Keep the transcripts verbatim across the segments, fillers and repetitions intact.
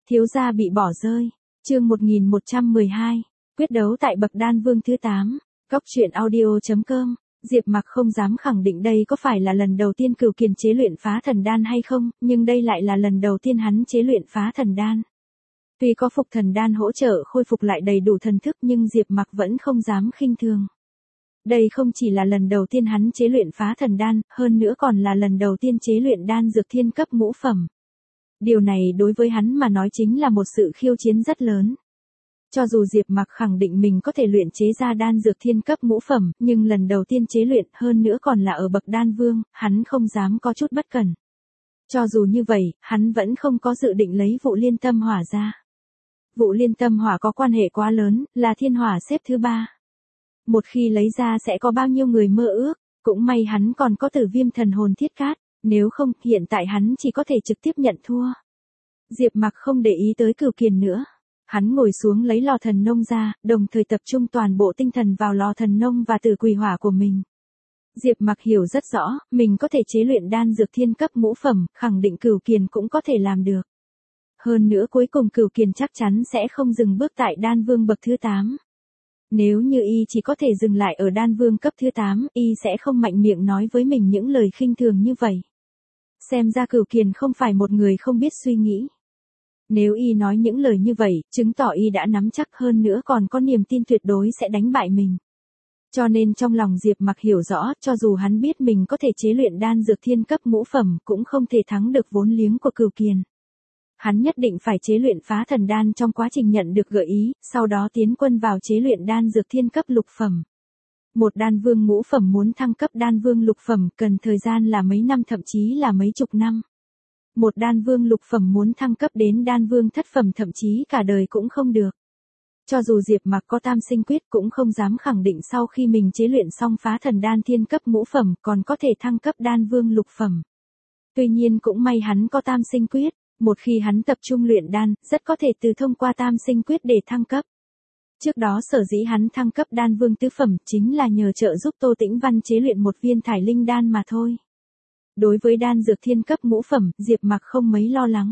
Thiếu gia bị bỏ rơi. Chương một nghìn một trăm mười hai. Quyết đấu tại bậc đan vương thứ tám. Góc truyện audio chấm com. Diệp Mặc không dám khẳng định đây có phải là lần đầu tiên Cửu Kiền chế luyện phá thần đan hay không, nhưng đây lại là lần đầu tiên hắn chế luyện phá thần đan. Tuy có phục thần đan hỗ trợ khôi phục lại đầy đủ thần thức, nhưng Diệp Mặc vẫn không dám khinh thường. Đây không chỉ là lần đầu tiên hắn chế luyện phá thần đan, hơn nữa còn là lần đầu tiên chế luyện đan dược thiên cấp ngũ phẩm. Điều này đối với hắn mà nói chính là một sự khiêu chiến rất lớn. Cho dù Diệp Mặc khẳng định mình có thể luyện chế ra đan dược thiên cấp ngũ phẩm, nhưng lần đầu tiên chế luyện, hơn nữa còn là ở bậc đan vương, hắn không dám có chút bất cẩn. Cho dù như vậy, hắn vẫn không có dự định lấy vụ liên tâm hỏa ra. Vụ liên tâm hỏa có quan hệ quá lớn, là thiên hỏa xếp thứ ba. Một khi lấy ra sẽ có bao nhiêu người mơ ước, cũng may hắn còn có Tử Viêm thần hồn thiết cát, nếu không, hiện tại hắn chỉ có thể trực tiếp nhận thua. Diệp Mặc không để ý tới Cửu Kiền nữa. Hắn ngồi xuống lấy lò thần nông ra, đồng thời tập trung toàn bộ tinh thần vào lò thần nông và tử quỷ hỏa của mình. Diệp Mặc hiểu rất rõ, mình có thể chế luyện đan dược thiên cấp ngũ phẩm, khẳng định Cửu Kiền cũng có thể làm được. Hơn nữa cuối cùng Cửu Kiền chắc chắn sẽ không dừng bước tại đan vương bậc thứ tám. Nếu như y chỉ có thể dừng lại ở đan vương cấp thứ tám, y sẽ không mạnh miệng nói với mình những lời khinh thường như vậy. Xem ra Cửu Kiền không phải một người không biết suy nghĩ. Nếu y nói những lời như vậy, chứng tỏ y đã nắm chắc, hơn nữa còn có niềm tin tuyệt đối sẽ đánh bại mình. Cho nên trong lòng Diệp Mặc hiểu rõ, cho dù hắn biết mình có thể chế luyện đan dược thiên cấp ngũ phẩm, cũng không thể thắng được vốn liếng của Cửu Kiền. Hắn nhất định phải chế luyện phá thần đan trong quá trình nhận được gợi ý, sau đó tiến quân vào chế luyện đan dược thiên cấp lục phẩm. Một đan vương ngũ phẩm muốn thăng cấp đan vương lục phẩm cần thời gian là mấy năm, thậm chí là mấy chục năm. Một đan vương lục phẩm muốn thăng cấp đến đan vương thất phẩm thậm chí cả đời cũng không được. Cho dù Diệp Mặc có tam sinh quyết cũng không dám khẳng định sau khi mình chế luyện xong phá thần đan thiên cấp ngũ phẩm còn có thể thăng cấp đan vương lục phẩm. Tuy nhiên cũng may hắn có tam sinh quyết, một khi hắn tập trung luyện đan, rất có thể từ thông qua tam sinh quyết để thăng cấp. Trước đó sở dĩ hắn thăng cấp đan vương tứ phẩm chính là nhờ trợ giúp Tô Tĩnh Văn chế luyện một viên thải linh đan mà thôi. Đối với đan dược thiên cấp ngũ phẩm, Diệp Mặc không mấy lo lắng.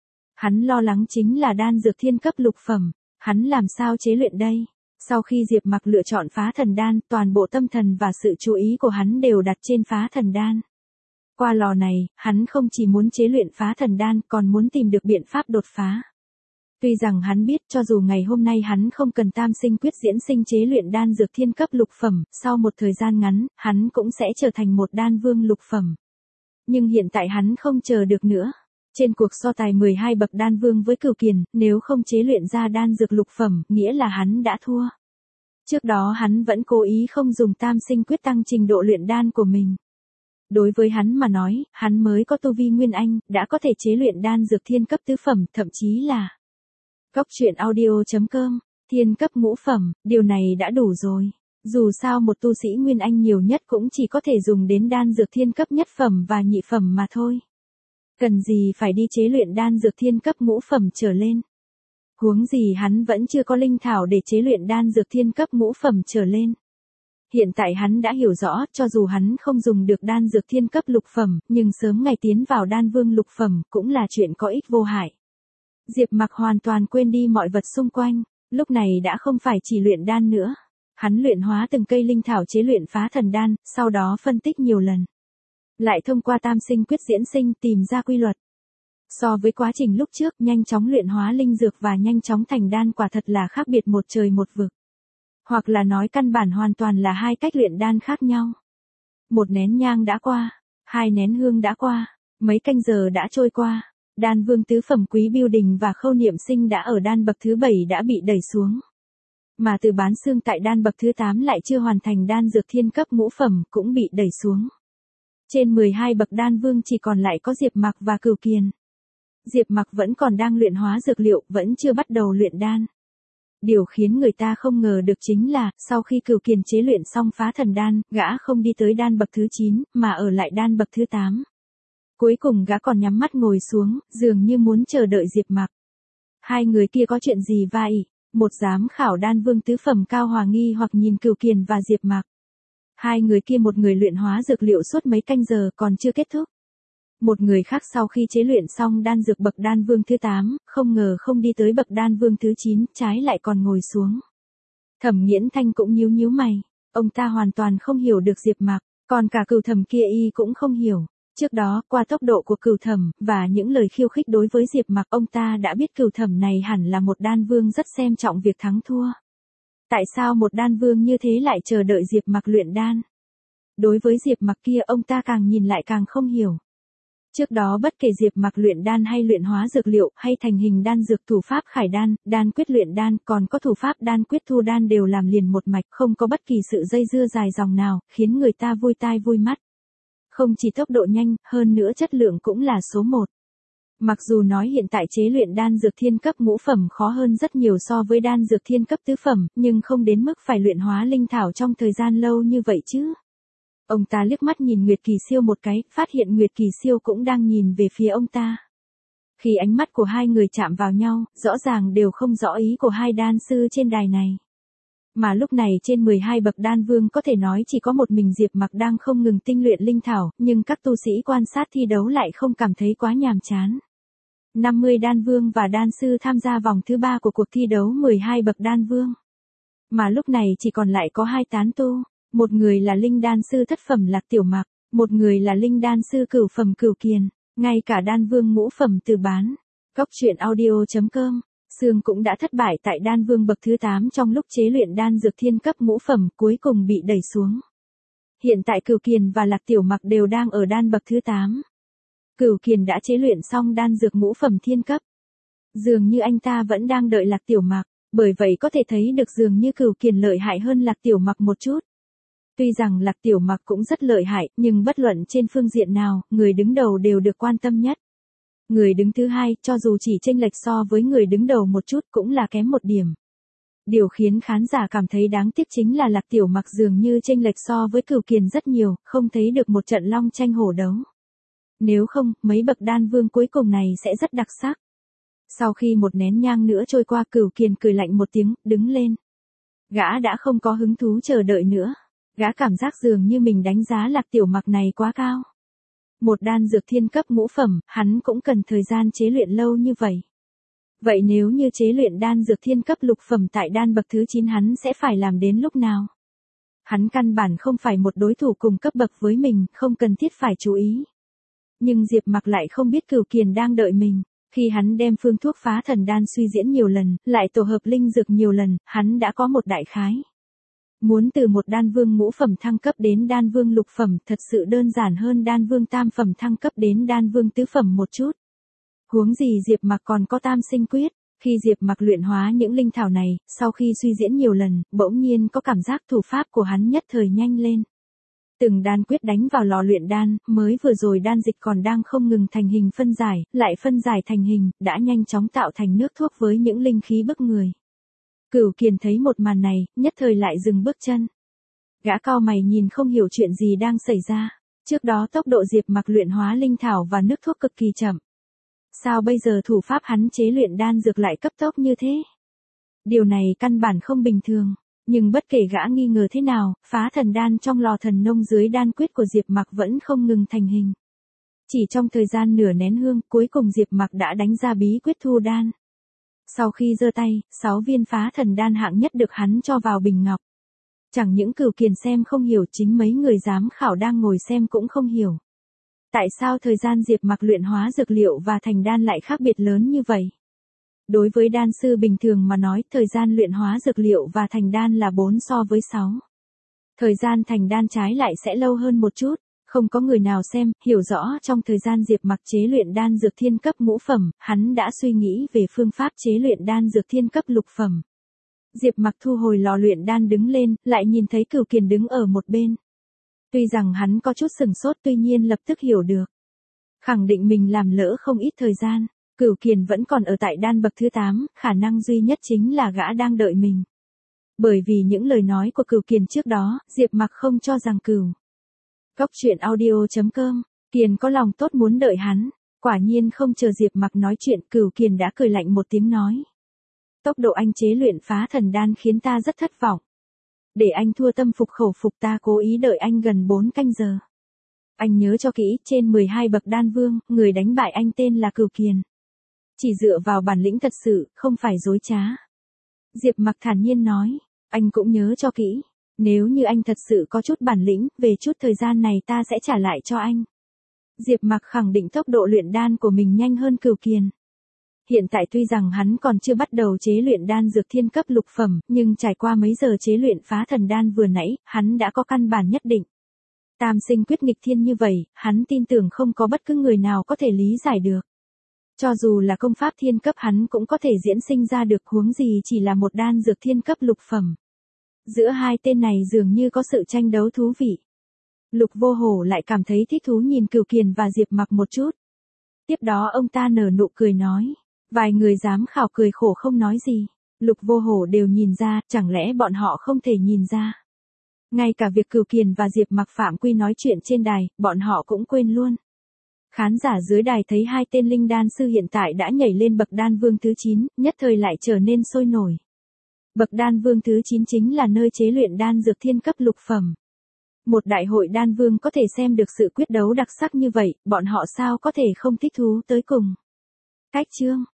Hắn lo lắng chính là đan dược thiên cấp lục phẩm, hắn làm sao chế luyện đây? Sau khi Diệp Mặc lựa chọn phá thần đan, toàn bộ tâm thần và sự chú ý của hắn đều đặt trên phá thần đan. Qua lò này, hắn không chỉ muốn chế luyện phá thần đan, còn muốn tìm được biện pháp đột phá. Tuy rằng hắn biết cho dù ngày hôm nay hắn không cần tam sinh quyết diễn sinh chế luyện đan dược thiên cấp lục phẩm, sau một thời gian ngắn, hắn cũng sẽ trở thành một đan vương lục phẩm. Nhưng hiện tại hắn không chờ được nữa. Trên cuộc so tài mười hai bậc đan vương với Cửu Kiền, nếu không chế luyện ra đan dược lục phẩm, nghĩa là hắn đã thua. Trước đó hắn vẫn cố ý không dùng tam sinh quyết tăng trình độ luyện đan của mình. Đối với hắn mà nói, hắn mới có tu vi nguyên anh, đã có thể chế luyện đan dược thiên cấp tứ phẩm, thậm chí là góc truyện audio chấm com, thiên cấp ngũ phẩm, điều này đã đủ rồi. Dù sao một tu sĩ nguyên anh nhiều nhất cũng chỉ có thể dùng đến đan dược thiên cấp nhất phẩm và nhị phẩm mà thôi. Cần gì phải đi chế luyện đan dược thiên cấp ngũ phẩm trở lên. Huống gì hắn vẫn chưa có linh thảo để chế luyện đan dược thiên cấp ngũ phẩm trở lên. Hiện tại hắn đã hiểu rõ, cho dù hắn không dùng được đan dược thiên cấp lục phẩm, nhưng sớm ngày tiến vào đan vương lục phẩm cũng là chuyện có ích vô hại. Diệp Mặc hoàn toàn quên đi mọi vật xung quanh, lúc này đã không phải chỉ luyện đan nữa. Hắn luyện hóa từng cây linh thảo chế luyện phá thần đan, sau đó phân tích nhiều lần. Lại thông qua tam sinh quyết diễn sinh tìm ra quy luật. So với quá trình lúc trước, nhanh chóng luyện hóa linh dược và nhanh chóng thành đan quả thật là khác biệt một trời một vực. Hoặc là nói căn bản hoàn toàn là hai cách luyện đan khác nhau. Một nén nhang đã qua, hai nén hương đã qua, mấy canh giờ đã trôi qua. Đan vương tứ phẩm Quý Bưu Đình và Khâu Niệm Sinh đã ở đan bậc thứ bảy đã bị đẩy xuống. Mà Từ Bán Xương tại đan bậc thứ tám lại chưa hoàn thành đan dược thiên cấp ngũ phẩm cũng bị đẩy xuống. Trên mười hai bậc đan vương chỉ còn lại có Diệp Mặc và Cửu Kiền. Diệp Mặc vẫn còn đang luyện hóa dược liệu, vẫn chưa bắt đầu luyện đan. Điều khiến người ta không ngờ được chính là, sau khi Cửu Kiền chế luyện xong phá thần đan, gã không đi tới đan bậc thứ chín, mà ở lại đan bậc thứ tám. Cuối cùng gã còn nhắm mắt ngồi xuống, dường như muốn chờ đợi Diệp Mặc. Hai người kia có chuyện gì vậy? Một giám khảo đan vương tứ phẩm Cao Hòa nghi hoặc nhìn Cửu Kiền và Diệp Mặc. Hai người kia một người luyện hóa dược liệu suốt mấy canh giờ còn chưa kết thúc. Một người khác sau khi chế luyện xong đan dược bậc đan vương thứ tám, không ngờ không đi tới bậc đan vương thứ chín, trái lại còn ngồi xuống. Thẩm Nghiễn Thanh cũng nhíu nhíu mày, ông ta hoàn toàn không hiểu được Diệp Mặc, còn cả Cửu Thẩm kia y cũng không hiểu. Trước đó, qua tốc độ của Cửu Thẩm và những lời khiêu khích đối với Diệp Mặc, ông ta đã biết Cửu Thẩm này hẳn là một đan vương rất xem trọng việc thắng thua. Tại sao một đan vương như thế lại chờ đợi Diệp Mặc luyện đan? Đối với Diệp Mặc kia ông ta càng nhìn lại càng không hiểu. Trước đó bất kể Diệp Mặc luyện đan hay luyện hóa dược liệu hay thành hình đan dược, thủ pháp khải đan, đan quyết luyện đan, còn có thủ pháp đan quyết thu đan đều làm liền một mạch, không có bất kỳ sự dây dưa dài dòng nào, khiến người ta vui tai vui mắt. Không chỉ tốc độ nhanh, hơn nữa chất lượng cũng là số một. Mặc dù nói hiện tại chế luyện đan dược thiên cấp ngũ phẩm khó hơn rất nhiều so với đan dược thiên cấp tứ phẩm, nhưng không đến mức phải luyện hóa linh thảo trong thời gian lâu như vậy chứ. Ông ta liếc mắt nhìn Nguyệt Kỳ Siêu một cái, phát hiện Nguyệt Kỳ Siêu cũng đang nhìn về phía ông ta. Khi ánh mắt của hai người chạm vào nhau, rõ ràng đều không rõ ý của hai đan sư trên đài này. Mà lúc này trên mười hai bậc đan vương có thể nói chỉ có một mình Diệp Mặc đang không ngừng tinh luyện linh thảo, nhưng các tu sĩ quan sát thi đấu lại không cảm thấy quá nhàm chán. năm mươi đan vương và đan sư tham gia vòng thứ ba của cuộc thi đấu mười hai bậc đan vương. Mà lúc này chỉ còn lại có hai tán tu, một người là linh đan sư thất phẩm Lạc Tiểu Mặc, một người là linh đan sư cửu phẩm Cửu Kiền, ngay cả đan vương ngũ phẩm Từ Bán. Cốc truyện audio chấm com. Sương cũng đã thất bại tại đan vương bậc thứ tám trong lúc chế luyện đan dược thiên cấp ngũ phẩm, cuối cùng bị đẩy xuống. Hiện tại Cửu Kiền và Lạc Tiểu Mặc đều đang ở đan bậc thứ tám. Cửu Kiền đã chế luyện xong đan dược ngũ phẩm thiên cấp. Dường như anh ta vẫn đang đợi Lạc Tiểu Mặc, bởi vậy có thể thấy được dường như Cửu Kiền lợi hại hơn Lạc Tiểu Mặc một chút. Tuy rằng Lạc Tiểu Mặc cũng rất lợi hại, nhưng bất luận trên phương diện nào, người đứng đầu đều được quan tâm nhất. Người đứng thứ hai, cho dù chỉ chênh lệch so với người đứng đầu một chút cũng là kém một điểm. Điều khiến khán giả cảm thấy đáng tiếc chính là Lạc Tiểu Mặc dường như chênh lệch so với Cửu Kiền rất nhiều, không thấy được một trận long tranh hổ đấu. Nếu không, mấy bậc đan vương cuối cùng này sẽ rất đặc sắc. Sau khi một nén nhang nữa trôi qua, Cửu Kiền cười lạnh một tiếng, đứng lên. Gã đã không có hứng thú chờ đợi nữa. Gã cảm giác dường như mình đánh giá Lạc Tiểu Mặc này quá cao. Một đan dược thiên cấp ngũ phẩm, hắn cũng cần thời gian chế luyện lâu như vậy. Vậy nếu như chế luyện đan dược thiên cấp lục phẩm tại đan bậc thứ chín hắn sẽ phải làm đến lúc nào? Hắn căn bản không phải một đối thủ cùng cấp bậc với mình, không cần thiết phải chú ý. Nhưng Diệp Mặc lại không biết Cửu Kiền đang đợi mình. Khi hắn đem phương thuốc phá thần đan suy diễn nhiều lần, lại tổ hợp linh dược nhiều lần, hắn đã có một đại khái. Muốn từ một đan vương ngũ phẩm thăng cấp đến đan vương lục phẩm thật sự đơn giản hơn đan vương tam phẩm thăng cấp đến đan vương tứ phẩm một chút. Huống gì Diệp Mặc còn có tam sinh quyết. Khi Diệp Mặc luyện hóa những linh thảo này, sau khi suy diễn nhiều lần, bỗng nhiên có cảm giác thủ pháp của hắn nhất thời nhanh lên. Từng đan quyết đánh vào lò luyện đan, mới vừa rồi đan dịch còn đang không ngừng thành hình phân giải, lại phân giải thành hình, đã nhanh chóng tạo thành nước thuốc với những linh khí bức người. Cửu Kiền thấy một màn này, nhất thời lại dừng bước chân. Gã cau mày nhìn không hiểu chuyện gì đang xảy ra. Trước đó tốc độ Diệp Mặc luyện hóa linh thảo và nước thuốc cực kỳ chậm. Sao bây giờ thủ pháp hắn chế luyện đan dược lại cấp tốc như thế? Điều này căn bản không bình thường. Nhưng bất kể gã nghi ngờ thế nào, phá thần đan trong lò thần nông dưới đan quyết của Diệp Mặc vẫn không ngừng thành hình. Chỉ trong thời gian nửa nén hương, cuối cùng Diệp Mặc đã đánh ra bí quyết thu đan. Sau khi giơ tay, sáu viên phá thần đan hạng nhất được hắn cho vào bình ngọc. Chẳng những Cửu Kiền xem không hiểu, chính mấy người giám khảo đang ngồi xem cũng không hiểu. Tại sao thời gian Diệp Mặc luyện hóa dược liệu và thành đan lại khác biệt lớn như vậy? Đối với đan sư bình thường mà nói, thời gian luyện hóa dược liệu và thành đan là bốn so với sáu. Thời gian thành đan trái lại sẽ lâu hơn một chút. Không có người nào xem, hiểu rõ trong thời gian Diệp Mặc chế luyện đan dược thiên cấp ngũ phẩm, hắn đã suy nghĩ về phương pháp chế luyện đan dược thiên cấp lục phẩm. Diệp Mặc thu hồi lò luyện đan đứng lên, lại nhìn thấy Cửu Kiền đứng ở một bên. Tuy rằng hắn có chút sừng sốt, tuy nhiên lập tức hiểu được. Khẳng định mình làm lỡ không ít thời gian. Cửu Kiền vẫn còn ở tại đan bậc thứ tám, khả năng duy nhất chính là gã đang đợi mình. Bởi vì những lời nói của Cửu Kiền trước đó, Diệp Mặc không cho rằng Cửu. Cốc truyện audio chấm com, Kiền có lòng tốt muốn đợi hắn. Quả nhiên không chờ Diệp Mặc nói chuyện, Cửu Kiền đã cười lạnh một tiếng nói. Tốc độ anh chế luyện phá thần đan khiến ta rất thất vọng. Để anh thua tâm phục khẩu phục, ta cố ý đợi anh gần bốn canh giờ. Anh nhớ cho kỹ, trên mười hai bậc đan vương, người đánh bại anh tên là Cửu Kiền. Chỉ dựa vào bản lĩnh thật sự, không phải dối trá. Diệp Mặc thản nhiên nói, anh cũng nhớ cho kỹ. Nếu như anh thật sự có chút bản lĩnh, về chút thời gian này ta sẽ trả lại cho anh. Diệp Mặc khẳng định tốc độ luyện đan của mình nhanh hơn Cửu Kiền. Hiện tại tuy rằng hắn còn chưa bắt đầu chế luyện đan dược thiên cấp lục phẩm, nhưng trải qua mấy giờ chế luyện phá thần đan vừa nãy, hắn đã có căn bản nhất định. Tam sinh quyết nghịch thiên như vậy, hắn tin tưởng không có bất cứ người nào có thể lý giải được. Cho dù là công pháp thiên cấp hắn cũng có thể diễn sinh ra được, huống gì chỉ là một đan dược thiên cấp lục phẩm. Giữa hai tên này dường như có sự tranh đấu thú vị. Lục Vô Hổ lại cảm thấy thích thú nhìn Cửu Kiền và Diệp Mặc một chút. Tiếp đó ông ta nở nụ cười nói. Vài người giám khảo cười khổ không nói gì. Lục Vô Hổ đều nhìn ra, chẳng lẽ bọn họ không thể nhìn ra. Ngay cả việc Cửu Kiền và Diệp Mặc phạm quy nói chuyện trên đài, bọn họ cũng quên luôn. Khán giả dưới đài thấy hai tên linh đan sư hiện tại đã nhảy lên bậc đan vương thứ chín, nhất thời lại trở nên sôi nổi. Bậc đan vương thứ chín chính là nơi chế luyện đan dược thiên cấp lục phẩm. Một đại hội đan vương có thể xem được sự quyết đấu đặc sắc như vậy, bọn họ sao có thể không thích thú tới cùng. Cách chương